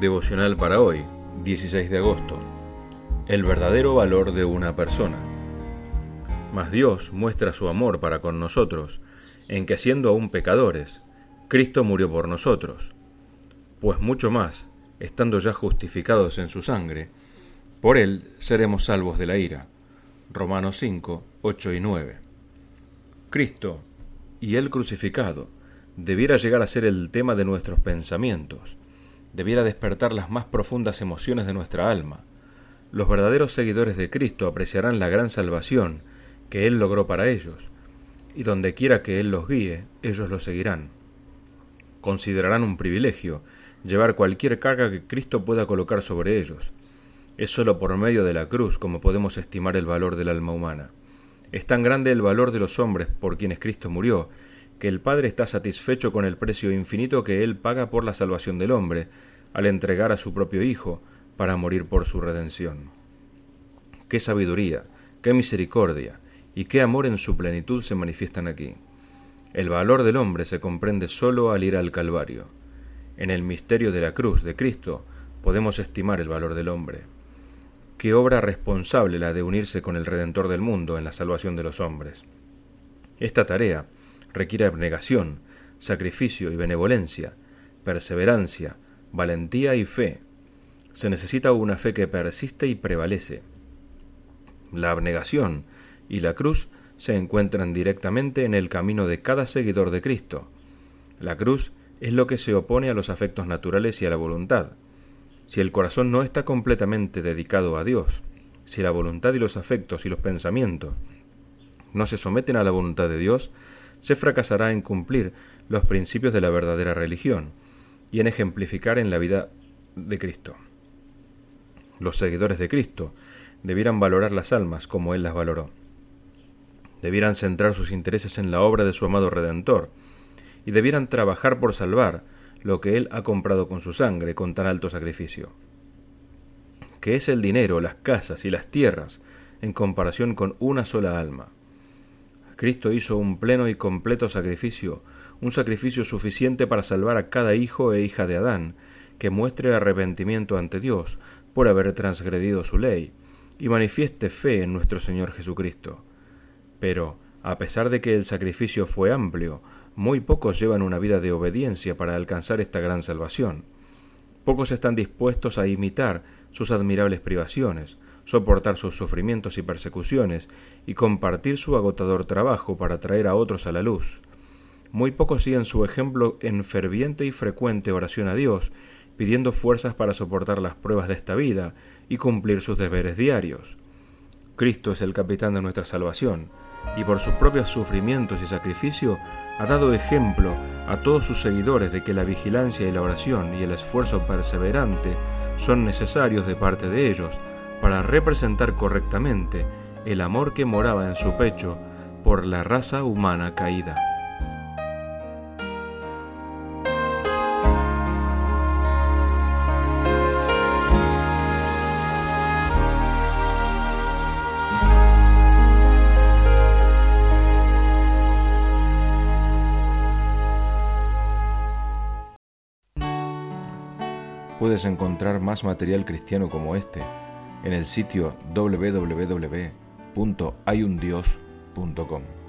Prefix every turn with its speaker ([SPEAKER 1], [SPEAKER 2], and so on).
[SPEAKER 1] Devocional para hoy, 16 de agosto. El verdadero valor de una persona. Mas Dios muestra su amor para con nosotros, en que siendo aún pecadores, Cristo murió por nosotros. Pues mucho más, estando ya justificados en su sangre, por él seremos salvos de la ira. Romanos 5, 8 y 9. Cristo, y él crucificado, debiera llegar a ser el tema de nuestros pensamientos, debiera despertar las más profundas emociones de nuestra alma. Los verdaderos seguidores de Cristo apreciarán la gran salvación que Él logró para ellos, y donde quiera que Él los guíe, ellos lo seguirán. Considerarán un privilegio llevar cualquier carga que Cristo pueda colocar sobre ellos. Es sólo por medio de la cruz como podemos estimar el valor del alma humana. Es tan grande el valor de los hombres por quienes Cristo murió, que el Padre está satisfecho con el precio infinito que Él paga por la salvación del hombre, al entregar a su propio Hijo para morir por su redención. ¡Qué sabiduría, qué misericordia y qué amor en su plenitud se manifiestan aquí! El valor del hombre se comprende sólo al ir al Calvario. En el misterio de la cruz de Cristo podemos estimar el valor del hombre. Qué obra responsable la de unirse con el Redentor del mundo en la salvación de los hombres. Esta tarea requiere abnegación, sacrificio y benevolencia, perseverancia, valentía y fe. Se necesita una fe que persiste y prevalece. La abnegación y la cruz se encuentran directamente en el camino de cada seguidor de Cristo. La cruz es lo que se opone a los afectos naturales y a la voluntad. Si el corazón no está completamente dedicado a Dios, si la voluntad y los afectos y los pensamientos no se someten a la voluntad de Dios, se fracasará en cumplir los principios de la verdadera religión y en ejemplificar en la vida de Cristo. Los seguidores de Cristo debieran valorar las almas como Él las valoró. Debieran centrar sus intereses en la obra de su amado Redentor y debieran trabajar por salvar lo que Él ha comprado con su sangre con tan alto sacrificio. ¿Qué es el dinero, las casas y las tierras en comparación con una sola alma? Cristo hizo un pleno y completo sacrificio, un sacrificio suficiente para salvar a cada hijo e hija de Adán, que muestre arrepentimiento ante Dios por haber transgredido su ley, y manifieste fe en nuestro Señor Jesucristo. Pero, a pesar de que el sacrificio fue amplio, muy pocos llevan una vida de obediencia para alcanzar esta gran salvación. Pocos están dispuestos a imitar sus admirables privaciones, soportar sus sufrimientos y persecuciones, y compartir su agotador trabajo para traer a otros a la luz. Muy pocos siguen su ejemplo en ferviente y frecuente oración a Dios, pidiendo fuerzas para soportar las pruebas de esta vida y cumplir sus deberes diarios. Cristo es el capitán de nuestra salvación, y por sus propios sufrimientos y sacrificio ha dado ejemplo a todos sus seguidores de que la vigilancia y la oración y el esfuerzo perseverante son necesarios de parte de ellos para representar correctamente el amor que moraba en su pecho por la raza humana caída.
[SPEAKER 2] Puedes encontrar más material cristiano como este en el sitio www.hayundios.com.